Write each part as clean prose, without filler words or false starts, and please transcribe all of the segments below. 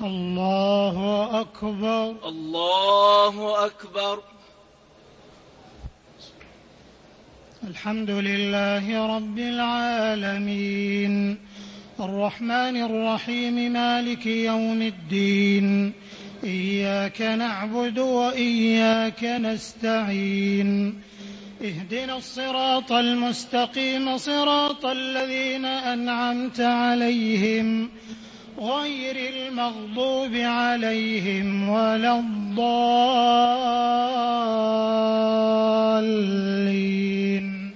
الله أكبر. الله أكبر. الحمد لله رب العالمين، الرحمن الرحيم، مالك يوم الدين، إياك نعبد وإياك نستعين، اهدنا الصراط المستقيم، صراط الذين أنعمت عليهم غير المغضوب عليهم ولا الضالين.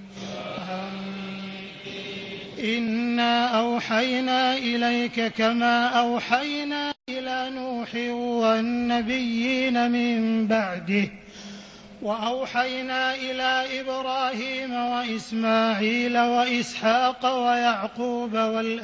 إنا أوحينا إليك كما أوحينا إلى نوح والنبيين من بعده، وأوحينا إلى إبراهيم وإسماعيل وإسحاق ويعقوب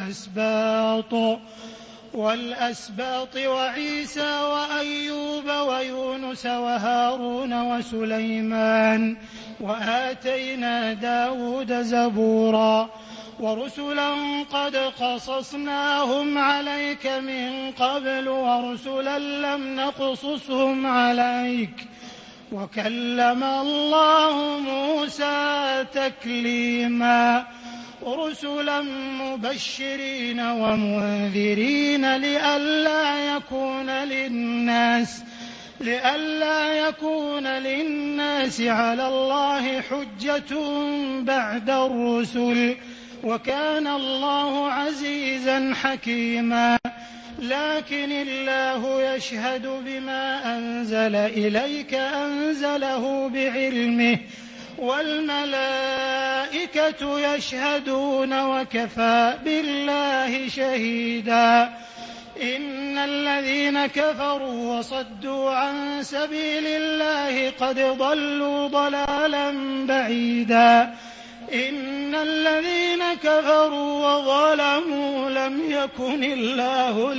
والأسباط وعيسى وأيوب ويونس وهارون وسليمان، وآتينا داود زبورا، ورسلا قد قصصناهم عليك من قبل ورسلا لم نقصصهم عليك، وكلم الله موسى تكليما، رسلا مبشرين ومنذرين لئلا يكون للناس على الله حجة بعد الرسل، وكان الله عزيزا حكيما. لكن الله يشهد بما أنزل إليك أنزله بعلمه، والملائكة يشهدون وكفى بالله شهيدا. إن الذين كفروا وصدوا عن سبيل الله قد ضلوا ضلالا بعيدا. إن الذين كفروا وظلموا لم يكن الله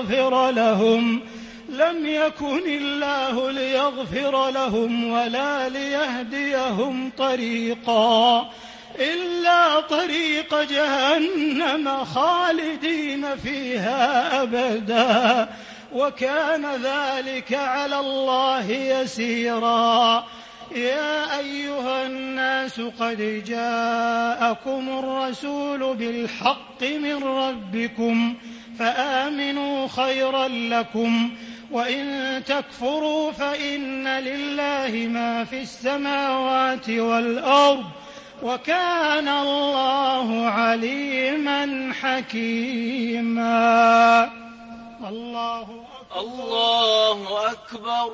ليغفر لهم ولا ليهديهم طريقا إلا طريق جهنم خالدين فيها أبدا، وكان ذلك على الله يسيرا. يا أيها الناس قد جاءكم الرسول بالحق من ربكم فآمنوا خيرا لكم، وإن تكفروا فإن لله ما في السماوات والأرض، وكان الله عليما حكيما. الله أكبر. الله أكبر.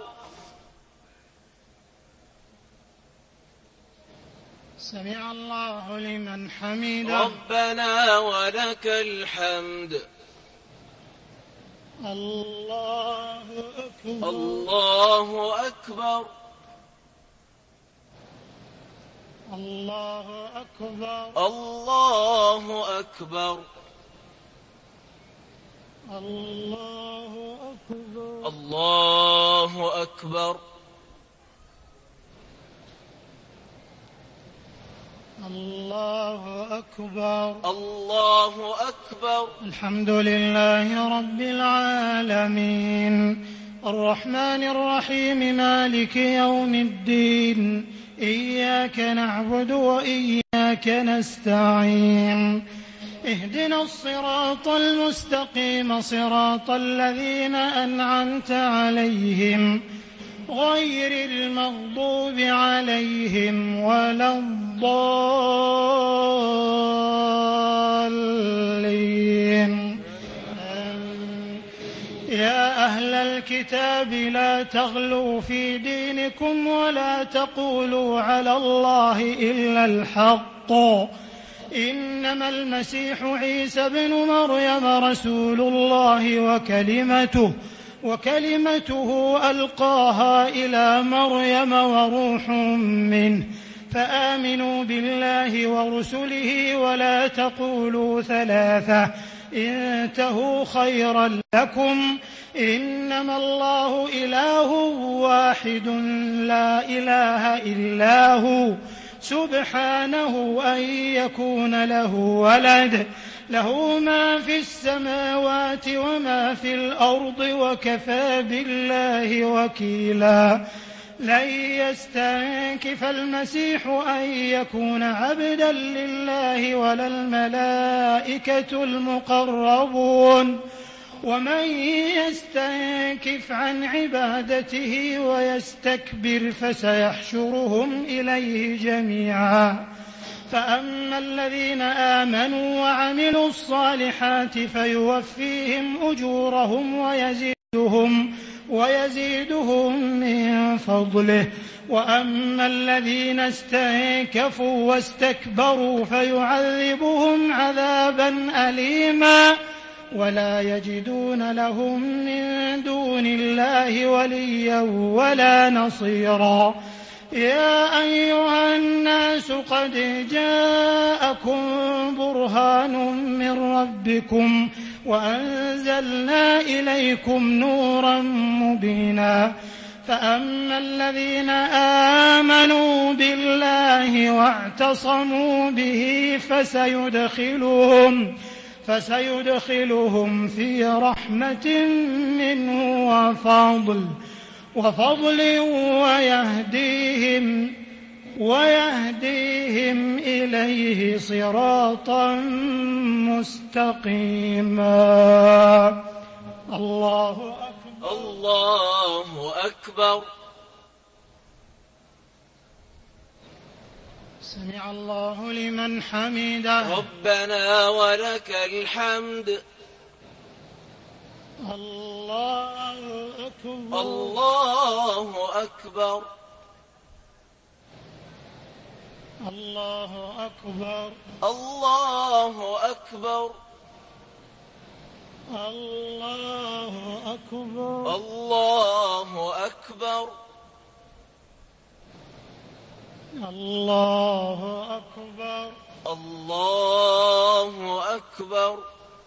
سمع الله لمن حمده. ربنا ولك الحمد. الله أكبر. الله أكبر. الله أكبر. الله أكبر. الله أكبر. الله أكبر. الله أكبر. الله أكبر. الحمد لله رب العالمين، الرحمن الرحيم، مالك يوم الدين، إياك نعبد وإياك نستعين، اهدنا الصراط المستقيم، صراط الذين أنعمت عليهم غير المغضوب عليهم ولا الضالين. يا أهل الكتاب لا تغلوا في دينكم ولا تقولوا على الله إلا الحق، إنما المسيح عيسى بن مريم رسول الله وكلمته ألقاها إلى مريم وروح منه، فآمنوا بالله ورسله ولا تقولوا ثلاثة، انتهوا خيرا لكم، إنما الله إله واحد لا إله إلا هو، سبحانه أن يكون له ولد، له ما في السماوات وما في الأرض وكفى بالله وكيلا لن يستنكف المسيح أن يكون عبدا لله ولا الملائكة المقربون ومن يستنكف عن عبادته ويستكبر فسيحشرهم إليه جميعا فأما الذين آمنوا وعملوا الصالحات فيوفيهم أجورهم ويزيدهم من فضله وأما الذين استنكفوا واستكبروا فيعذبهم عذابا أليما ولا يجدون لهم من دون الله وليا ولا نصيرا يا أيها الناس قد جاءكم برهان من ربكم وأنزلنا إليكم نورا مبينا فأما الذين آمنوا بالله واعتصموا به فسيدخلهم في رحمة منه وفضل ويهديهم إليه صراطا مستقيما الله أكبر الله أكبر سمع الله لمن حمده ربنا ولك الحمد الله أكبر الله أكبر الله أكبر الله أكبر الله أكبر الله أكبر الله أكبر الله أكبر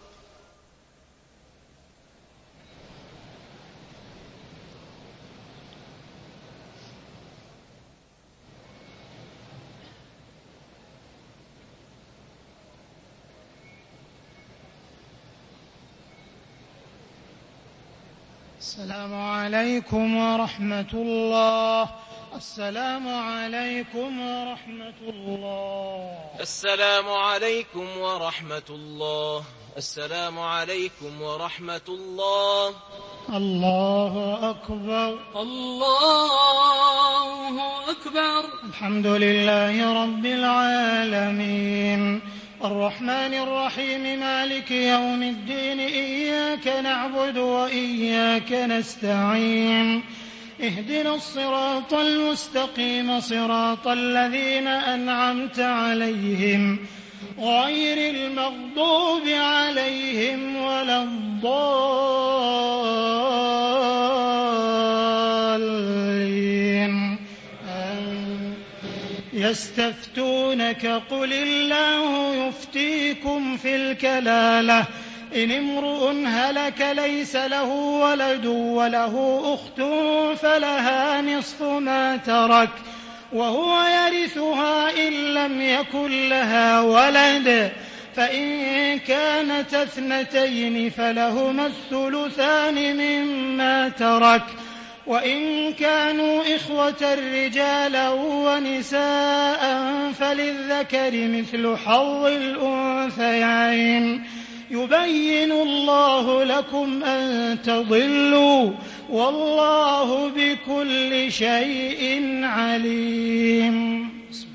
السلام عليكم ورحمة الله السلام عليكم ورحمة الله السلام عليكم ورحمة الله السلام عليكم ورحمة الله الله أكبر الله أكبر الحمد لله رب العالمين الرحمن الرحيم مالك يوم الدين إياك نعبد وإياك نستعين اهدنا الصراط المستقيم صراط الذين أنعمت عليهم غير المغضوب عليهم ولا الضالين يستفتونك قل الله يفتيكم في الكلالة إن امرؤ هلك ليس له ولد وله أخت فلها نصف ما ترك وهو يرثها إن لم يكن لها ولد فإن كانت اثنتين فلهما الثلثان مما ترك وإن كانوا إخوة رجالا ونساء فللذكر مثل حظ الأنثيين يبين الله لكم أن تضلوا والله بكل شيء عليم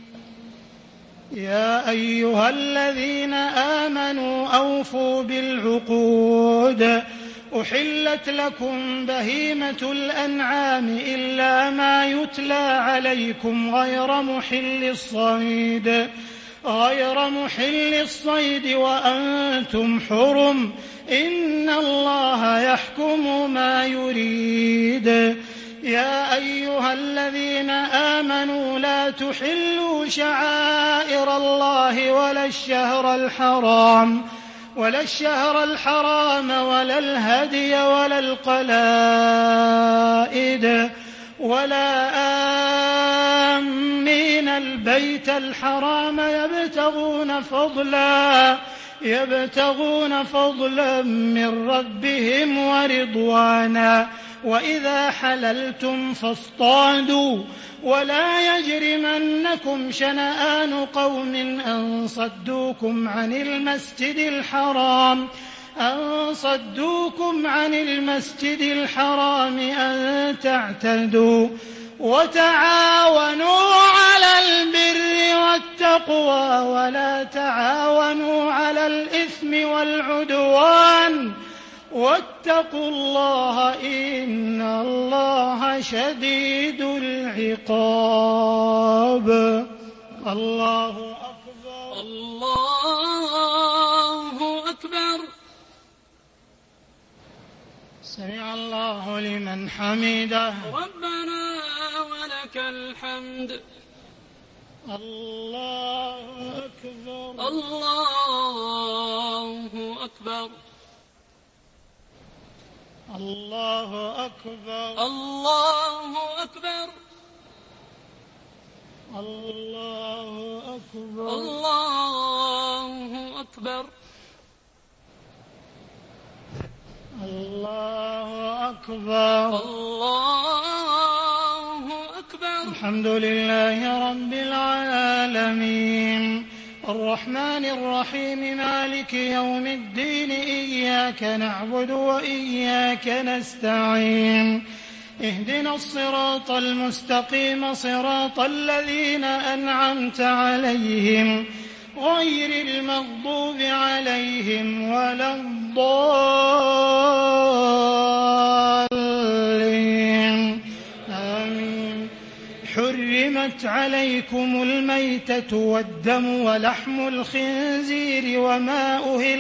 يا أيها الذين آمنوا أوفوا بالعقود أحلت لكم بهيمة الأنعام إلا ما يتلى عليكم غير محل الصيد وأنتم حرم إن الله يحكم ما يريد يا أيها الذين آمنوا لا تحلوا شعائر الله ولا الشهر الحرام ولا الهدي ولا القلائد ولا آمين البيت الحرام يبتغون فضلا من ربهم ورضوانا وإذا حللتم فاصطادوا ولا يجرمنكم شنآن قوم أن صدوكم عن المسجد الحرام أن تعتدوا وتعاونوا على البر والتقوى ولا تعاونوا على الإثم والعدوان واتقوا الله إن الله شديد العقاب. الله أكبر. الله أكبر. سمع الله لمن حمده. ربنا ولك الحمد. الله أكبر. الله أكبر. الله أكبر. الله أكبر. الله أكبر. الله أكبر. الله أكبر. الله أكبر. الحمد لله رب العالمين الرحمن الرحيم مالك يوم الدين إياك نعبد وإياك نستعين اهدنا الصراط المستقيم صراط الذين أنعمت عليهم غير المغضوب عليهم ولا الضالين آمين. حرمت عليكم الميتة والدم ولحم الخنزير وما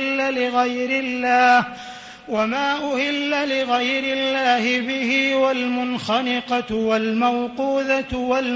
أهل لغير الله به والمنخنقة والموقوذة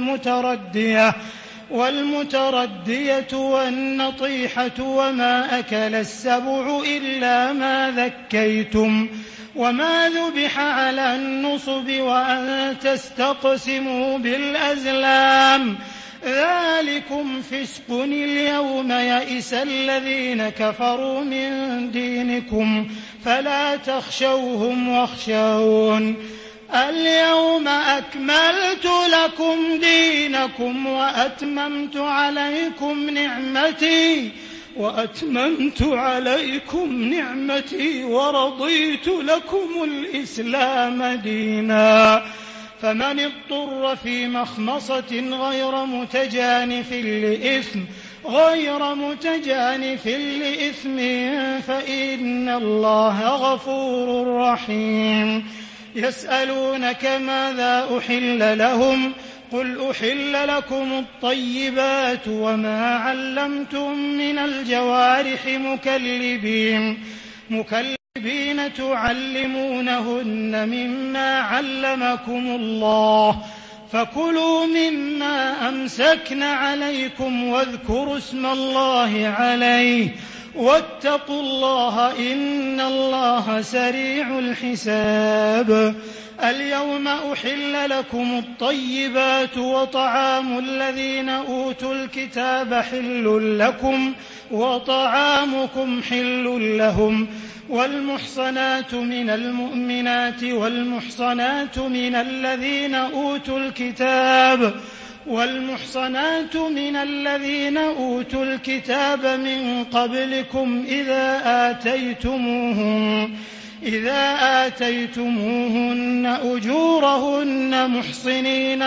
والمتردية والنطيحة وما أكل السبع إلا ما ذكيتم وما ذبح على النصب وأن تستقسموا بالأزلام ذلكم فسق. اليوم يئس الذين كفروا من دينكم فلا تخشوهم واخشون. اليوم أكملت لكم دينكم وأتممت عليكم نعمتي ورضيت لكم الإسلام دينا. فمن اضطر في مخمصة غير متجانف لإثم فإن الله غفور رحيم. يسألونك ماذا أحل لهم قل أحل لكم الطيبات وما علمتم من الجوارح مكلبين تعلمونهن مما علمكم الله فكلوا مما أمسكن عليكم واذكروا اسم الله عليه واتقوا الله إن الله سريع الحساب. اليوم أحل لكم الطيبات وطعام الذين أوتوا الكتاب حل لكم وطعامكم حل لهم والمحصنات من المؤمنات والمحصنات من الذين أوتوا الكتاب من قبلكم إذا آتيتموهن أجورهن محصنين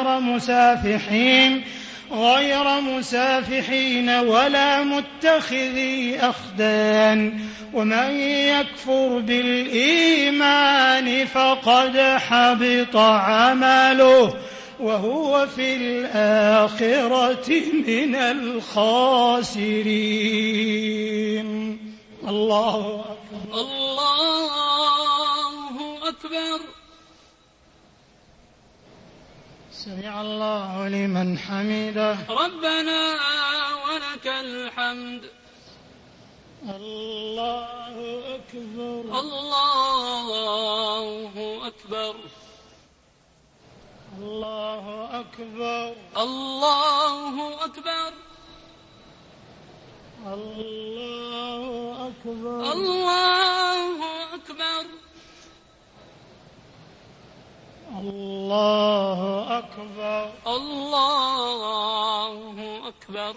غير مسافحين ولا متخذي أخدان ومن يكفر بالإيمان فقد حبط عمله وهو في الآخرة من الخاسرين. الله أكبر. الله أكبر. سمع الله لمن حمده. ربنا ولك الحمد. الله أكبر. الله أكبر. الله أكبر. الله أكبر. الله أكبر الله أكبر الله أكبر الله أكبر.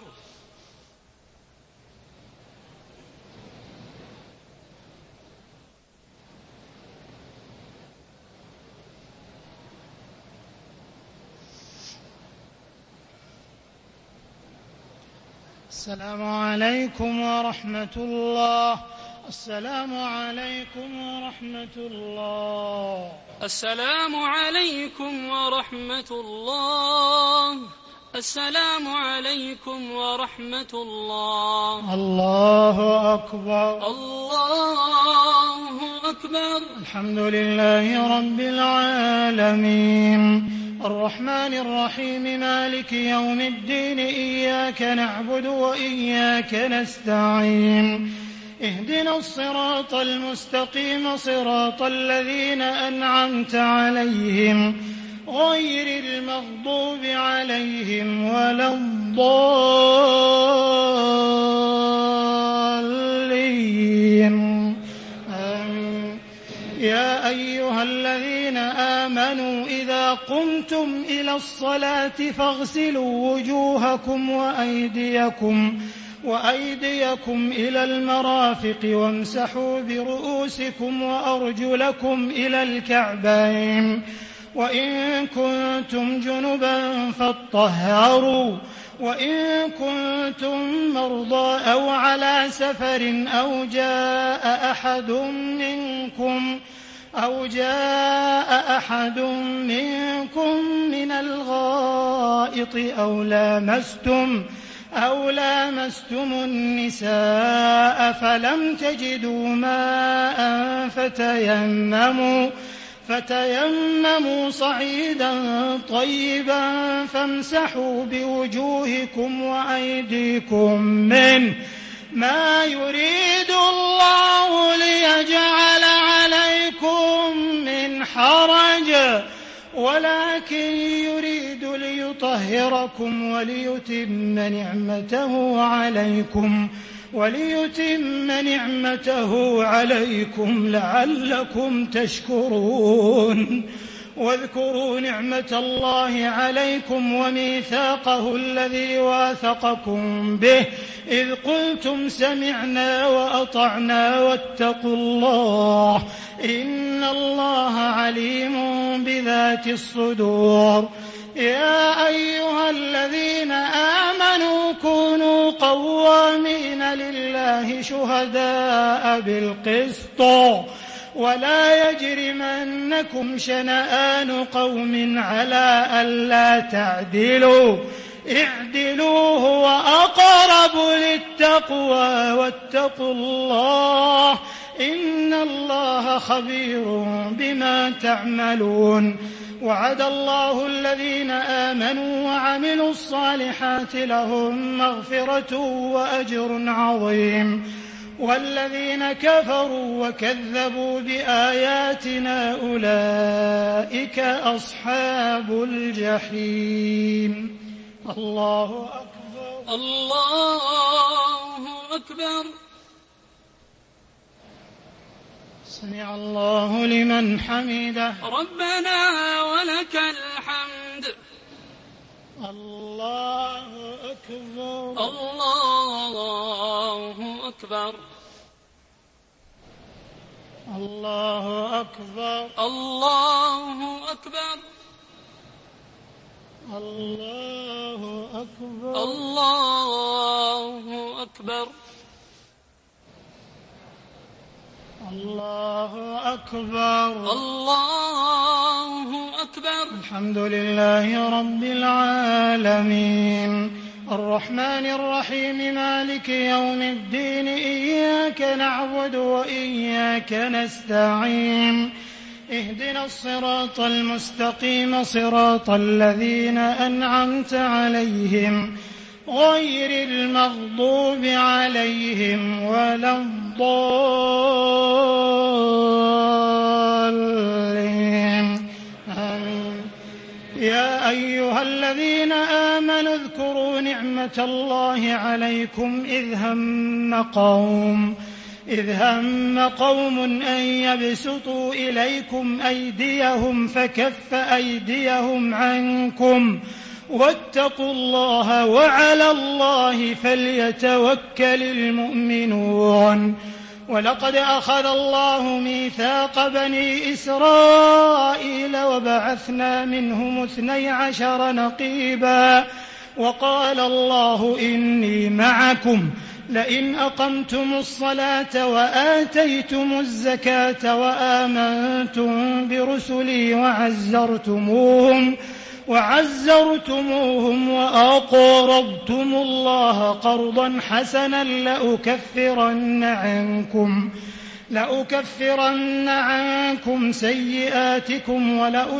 السلام عليكم ورحمة الله. السلام عليكم ورحمة الله. السلام عليكم ورحمة الله. السلام عليكم ورحمة الله. الله أكبر الله أكبر. الحمد لله رب العالمين الرحمن الرحيم مالك يوم الدين إياك نعبد وإياك نستعين اهدنا الصراط المستقيم صراط الذين أنعمت عليهم غير المغضوب عليهم ولا الضالين آمين. يا أيها الذين آمنوا إذا قمتم إلى الصلاة فاغسلوا وجوهكم وأيديكم إلى المرافق وامسحوا برؤوسكم وأرجلكم إلى الكعبين وإن كنتم جنبا فاطهروا وإن كنتم مرضى أو على سفر أو جاء أحد منكم من الغائط أو لامستم النساء فلم تجدوا ماء فتيمموا صعيدا طيبا فامسحوا بوجوهكم وأيديكم منه ما يريد الله ليجعل عليكم من حرج ولكن يريد ليطهركم وليتم نعمته عليكم لعلكم تشكرون. واذكروا نعمة الله عليكم وميثاقه الذي واثقكم به إذ قلتم سمعنا وأطعنا واتقوا الله إن الله عليم بذات الصدور. يا أيها الذين آمنوا كونوا قوامين لله شهداء بالقسط ولا يجرمنكم شنآن قوم على ألا تعدلوا اعدلوا هو أقرب للتقوى واتقوا الله إن الله خبير بما تعملون. وعد الله الذين آمنوا وعملوا الصالحات لهم مغفرة وأجر عظيم والذين كفروا وكذبوا بآياتنا أولئك أصحاب الجحيم. الله أكبر الله أكبر. سمع الله لمن حمده ربنا ولك الحمد. الله أكبر الله أكبر الله أكبر الله أكبر الله أكبر الله أكبر الله أكبر الله أكبر. الحمد لله رب العالمين الرحمن الرحيم مالك يوم الدين إياك نعبد وإياك نستعين اهدنا الصراط المستقيم صراط الذين أنعمت عليهم غير المغضوب عليهم ولا الضالين آمين. يا أيها الذين آمنوا اذكروا نعمة الله عليكم إذ هم قوم أن يبسطوا إليكم أيديهم فكف أيديهم عنكم واتقوا الله وعلى الله فليتوكل المؤمنون. ولقد أخذ الله ميثاق بني إسرائيل وبعثنا منهم 12 نقيبا وقال الله إني معكم لئن أقمتم الصلاة وآتيتم الزكاة وآمنتم برسلي وعزرتموهم وأقرضتم الله قرضا حسنا لأكفرن عنكم سيئاتكم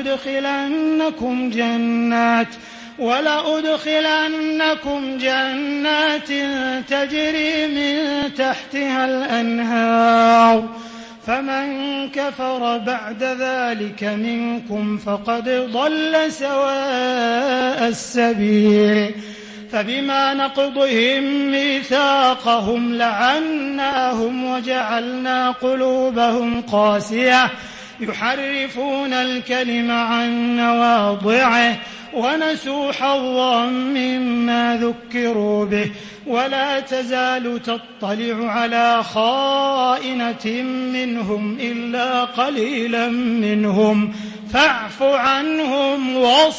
ولأدخلنكم جنات تجري من تحتها الأنهار فمن كفر بعد ذلك منكم فقد ضل سواء السبيل. فبما نقضهم ميثاقهم لعناهم وجعلنا قلوبهم قاسية يحرفون الكلم عن مواضعه ونسوا حظا مما ذكروا به ولا تزال تطلع على خائنة منهم إلا قليلا منهم فاعف عنهم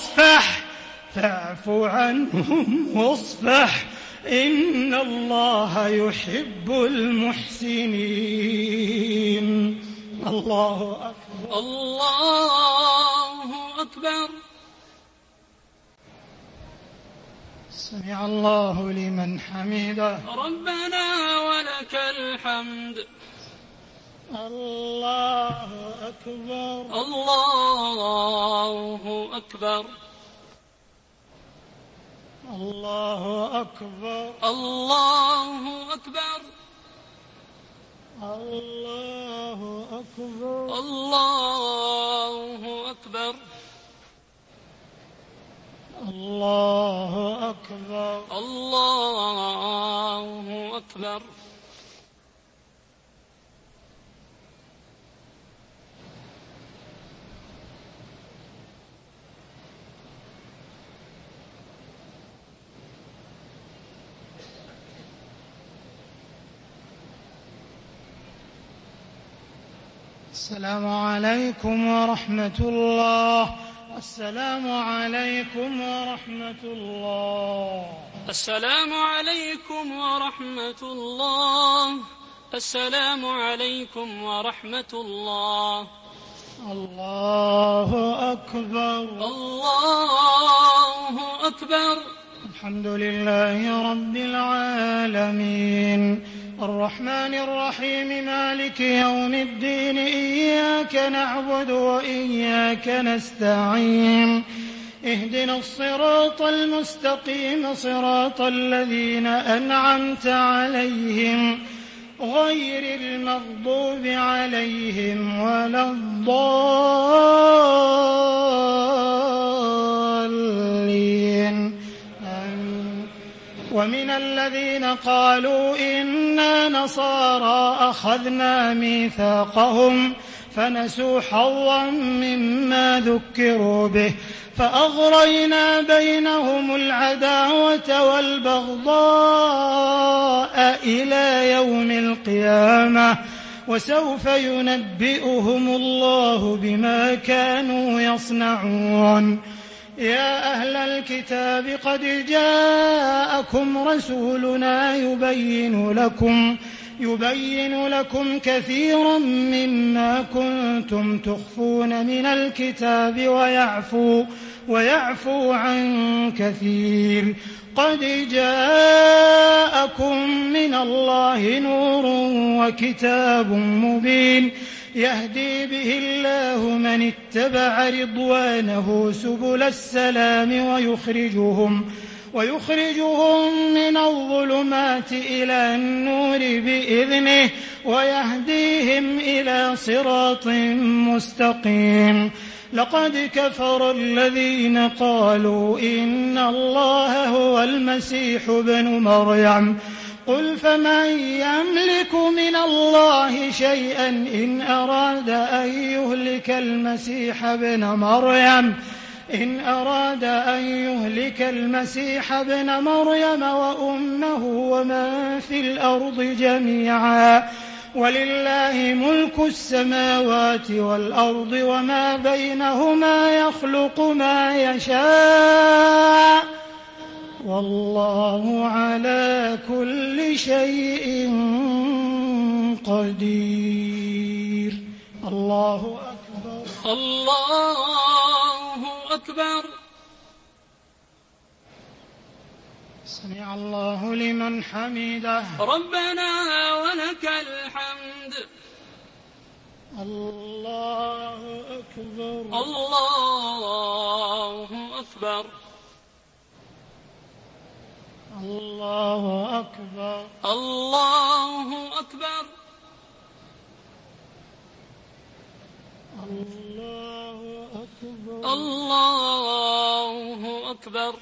واصفح إن الله يحب المحسنين. الله أكبر. الله أكبر. سمع الله لمن حمده. ربنا ولك الحمد. الله أكبر. الله أكبر. الله أكبر. الله أكبر. الله أكبر. الله أكبر. الله أكبر. الله أكبر. السلام عليكم ورحمة الله. السلام عليكم ورحمة الله. السلام عليكم ورحمة الله. السلام عليكم ورحمة الله. الله أكبر. الله أكبر. الحمد لله رب العالمين الرحمن الرحيم مالك يوم الدين إياك نعبد وإياك نستعين اهدنا الصراط المستقيم صراط الذين أنعمت عليهم غير المغضوب عليهم ولا الضالين. ومن الذين قالوا إنا نصارى أخذنا ميثاقهم فنسوا حظا مما ذكروا به فأغرينا بينهم العداوة والبغضاء إلى يوم القيامة وسوف ينبئهم الله بما كانوا يصنعون. يا أهل الكتاب قد جاءكم رسولنا يبين لكم كثيرا مما كنتم تخفون من الكتاب ويعفو عن كثير. قد جاءكم من الله نور وكتاب مبين يهدي به الله من اتبع رضوانه سبل السلام ويخرجهم من الظلمات إلى النور بإذنه ويهديهم إلى صراط مستقيم. لقد كفر الذين قالوا إن الله هو المسيح ابن مريم قل فمن يملك من الله شيئا إن أراد أن يهلك المسيح ابن مريم وأمه ومن في الأرض جميعا ولله ملك السماوات والأرض وما بينهما يخلق ما يشاء والله على كل شيء قدير. الله أكبر. الله أكبر. سمع الله لمن حمده. ربنا ولك الحمد. الله أكبر. الله أكبر. الله أكبر. الله أكبر. الله أكبر. الله أكبر.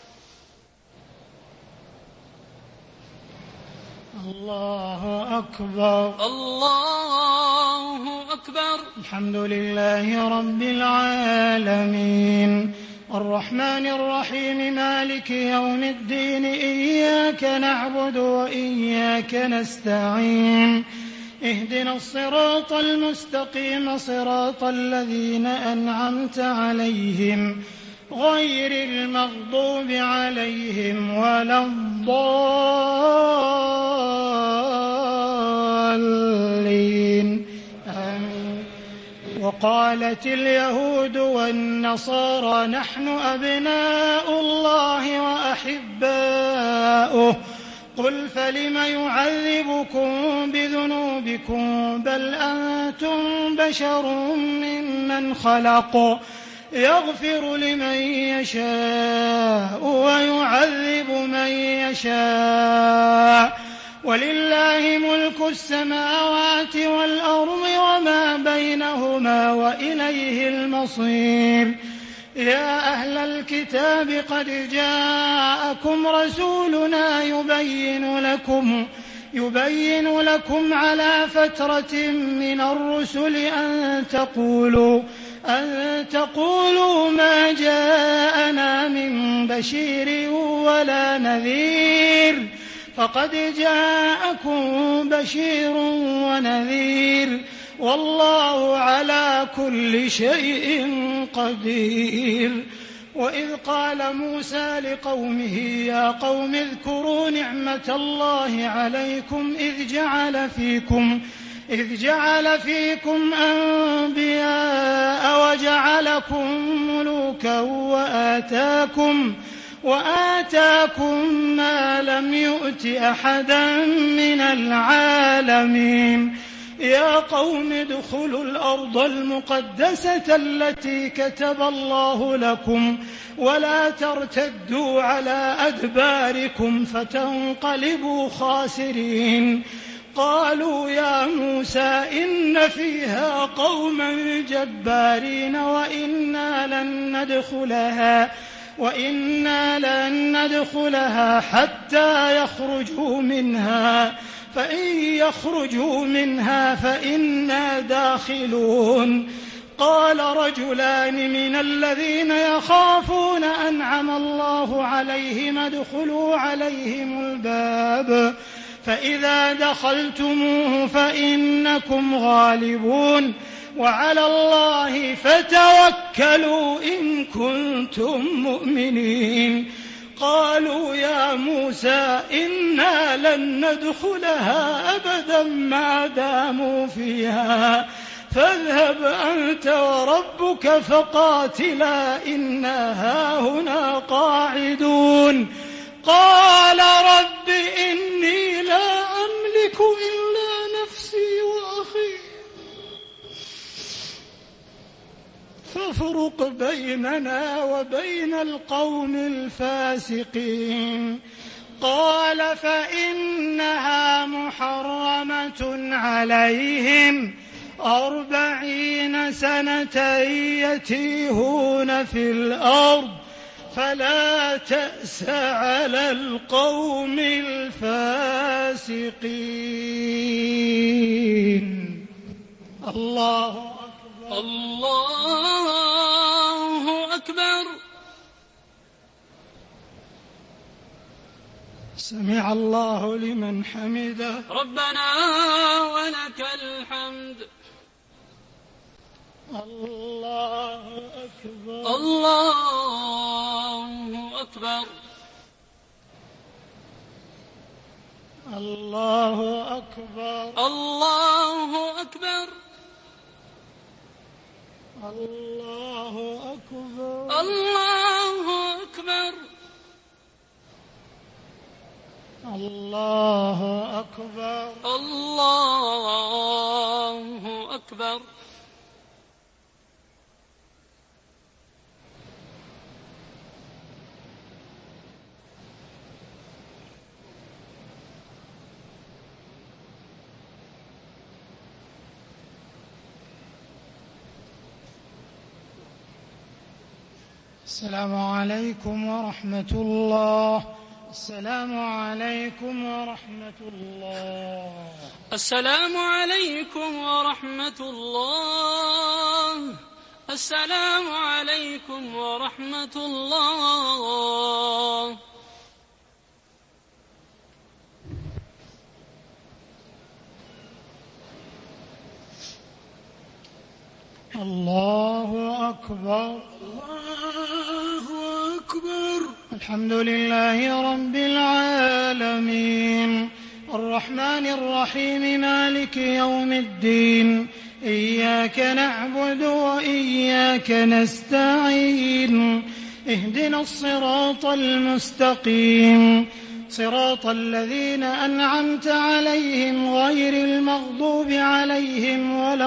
الله أكبر. الله أكبر. الحمد لله رب العالمين الرحمن الرحيم مالك يوم الدين إياك نعبد وإياك نستعين اهدنا الصراط المستقيم صراط الذين أنعمت عليهم غير المغضوب عليهم ولا الضالين آمين. وقالت اليهود والنصارى نحن أبناء الله وأحباؤه قل فلم يعذبكم بذنوبكم بل أنتم بشر ممن خلق يغفر لمن يشاء ويعذب من يشاء ولله ملك السماوات والأرض وما بينهما وإليه المصير. يا أهل الكتاب قد جاءكم رسولنا يبين لكم على فترة من الرسل أن تقولوا ما جاءنا من بشير ولا نذير فقد جاءكم بشير ونذير والله على كل شيء قدير. وإذ قال موسى لقومه يا قوم اذكروا نعمة الله عليكم إذ جعل فيكم أنبياء وجعلكم ملوكا وآتاكم ما لم يؤت أحدا من العالمين. يا قوم ادخلوا الأرض المقدسة التي كتب الله لكم ولا ترتدوا على أدباركم فتنقلبوا خاسرين. قالوا يا موسى إن فيها قوما جبارين وإنا لن ندخلها حتى يخرجوا منها فإن يخرجوا منها فإنا داخلون. قال رجلان من الذين يخافون أنعم الله عليهم ادخلوا عليهم الباب فإذا دخلتموه فإنكم غالبون وعلى الله فتوكلوا إن كنتم مؤمنين. قالوا يا موسى إنا لن ندخلها أبدا ما داموا فيها فاذهب أنت وربك فقاتلا إنا هاهنا قاعدون. قال رب إني لا أملك إلا نفسي وأخي فافرق بيننا وبين القوم الفاسقين. قال فإنها محرمة عليهم 40 سنة يتيهون في الأرض فلا تأس على القوم الفاسقين. الله أكبر. الله أكبر. سمع الله لمن حمده. ربنا ولك الحمد. الله أكبر. الله أكبر. الله أكبر. الله أكبر. الله أكبر. الله أكبر. الله أكبر. الله أكبر. السلام عليكم ورحمة الله. السلام عليكم ورحمة الله. السلام عليكم ورحمة الله. السلام عليكم ورحمة الله. الله أكبر. الله أكبر. الحمد لله رب العالمين الرحمن الرحيم مالك يوم الدين إياك نعبد وإياك نستعين اهدنا الصراط المستقيم صراط الذين أنعمت عليهم غير المغضوب عليهم ولا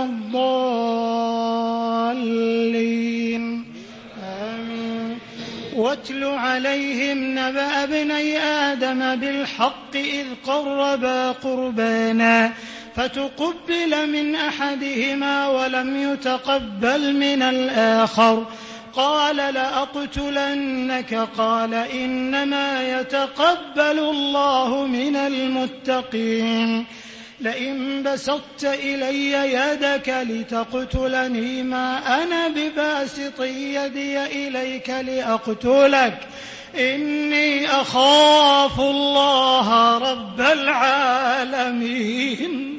الضالين آمين. واتل عليهم نبأ ابني آدم بالحق إذ قربا قربانا فتقبل من أحدهما ولم يتقبل من الآخر قال لأقتلنك قال إنما يتقبل الله من المتقين لئن بسطت إلي يدك لتقتلني ما أنا بباسط يدي إليك لأقتلك إني أخاف الله رب العالمين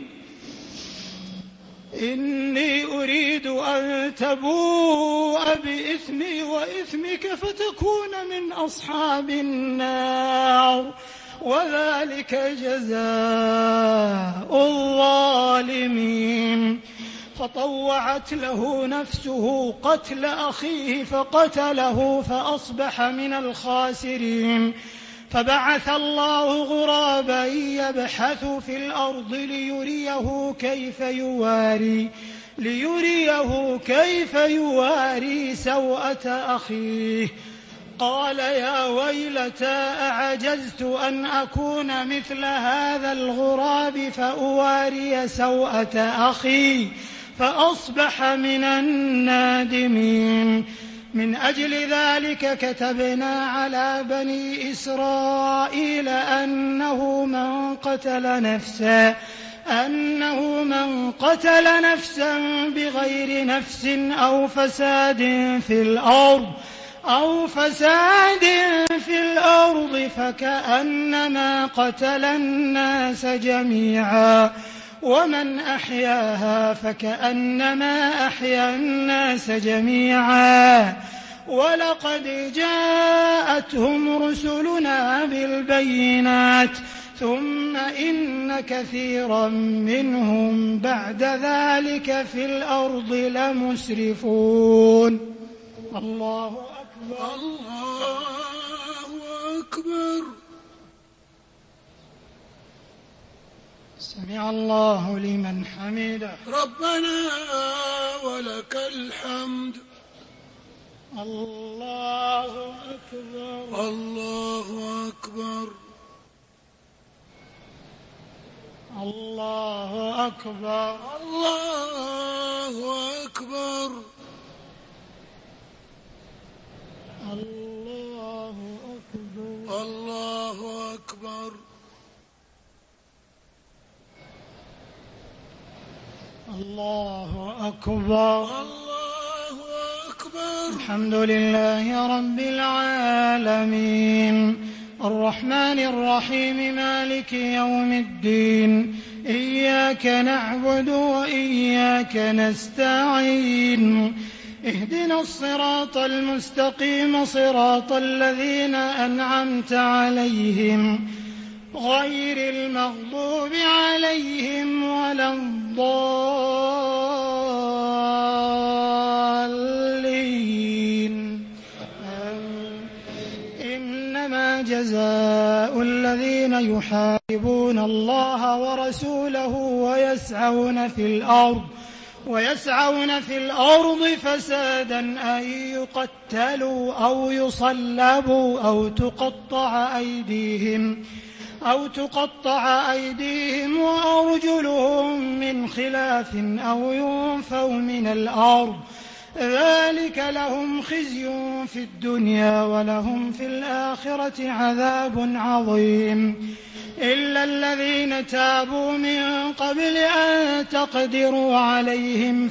إني أريد أن تبوء بإثمي وإثمك فتكون من أصحاب النار وذلك جزاء الظالمين. فطوعت له نفسه قتل أخيه فقتله فأصبح من الخاسرين. فبعث الله غرابا يبحث في الأرض ليريه كيف يواري سوءة أخيه قال يا ويلتى أعجزت أن أكون مثل هذا الغراب فأواري سوءة أخي فأصبح من النادمين. من أجل ذلك كتبنا على بني إسرائيل أنه من قتل نفسا بغير نفس أو فساد في الأرض فكأنما قتل الناس جميعا ومن أحياها فكأنما أحيا الناس جميعا ولقد جاءتهم رسلنا بالبينات ثم إن كثيرا منهم بعد ذلك في الأرض لمسرفون. الله أكبر. الله أكبر. سمع الله لمن حمده. ربنا ولك الحمد. الله أكبر. الله أكبر. الله أكبر. الله أكبر. الله أكبر. الله أكبر. الحمد لله رب العالمين الرحمن الرحيم مالك يوم الدين إياك نعبد وإياك نستعين اهدنا الصراط المستقيم صراط الذين أنعمت عليهم غير المغضوب عليهم ولا الضالين. إنما جزاء الذين يحاربون الله ورسوله ويسعون في الأرض فسادا أن يقتلوا أو يصلبوا أو تقطع أيديهم وأرجلهم من خلاف أو ينفوا من الأرض ذلك لهم خزي في الدنيا ولهم في الآخرة عذاب عظيم. إلا الذين تابوا من قبل أن تقدروا عليهم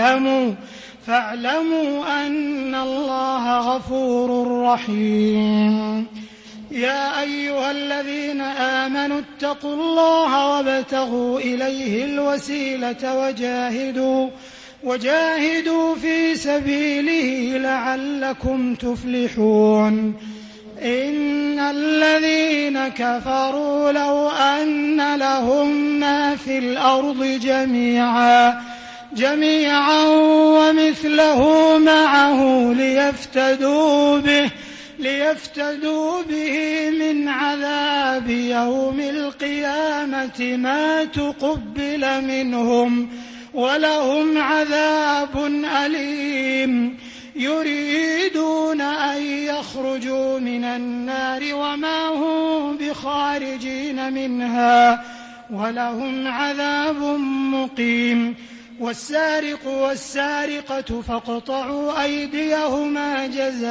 فاعلموا أن الله غفور رحيم. يا أيها الذين آمنوا اتقوا الله وابتغوا إليه الوسيلة وجاهدوا في سبيله لعلكم تفلحون. إن الذين كفروا لو أن لهم ما في الأرض جميعا ومثله معه ليفتدوا به من عذاب يوم القيامة ما تقبل منهم ولهم عذاب أليم. يريدون أن يخرجوا من النار وما هم بخارجين منها ولهم عذاب مقيم. والسارق والسارقة فاقطعوا أيديهما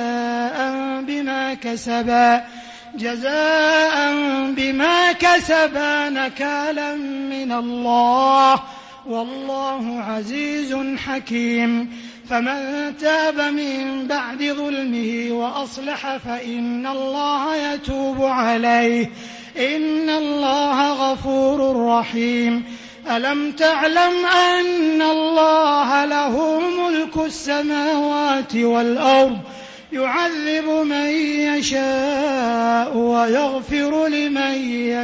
جزاء بما كسبا نكالا من الله والله عزيز حكيم. فمن تاب من بعد ظلمه وأصلح فإن الله يتوب عليه إن الله غفور رحيم. ألم تعلم أن الله له ملك السماوات والأرض يعذب من يشاء ويغفر لمن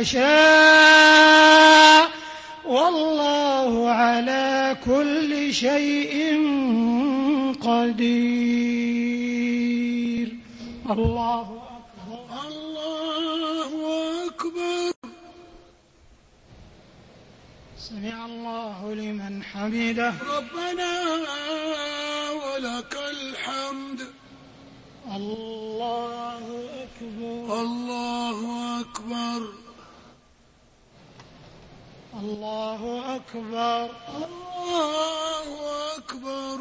يشاء والله على كل شيء قدير. الله أكبر. الله أكبر. سمع الله لمن حمده. ربنا ولك الحمد. الله أكبر. الله أكبر. الله أكبر. الله أكبر.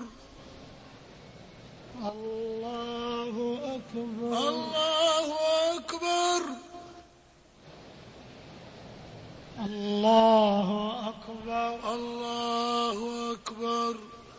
الله أكبر. الله أكبر. الله أكبر. الله أكبر.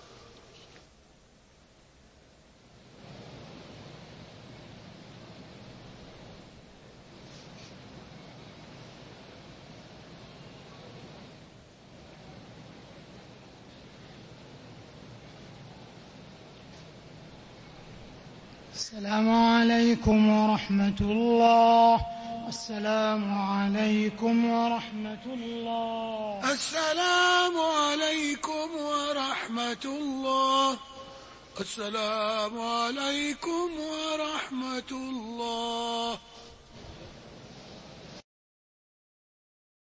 السلام عليكم ورحمة الله. السلام عليكم ورحمة الله. السلام عليكم ورحمة الله. السلام عليكم ورحمة الله.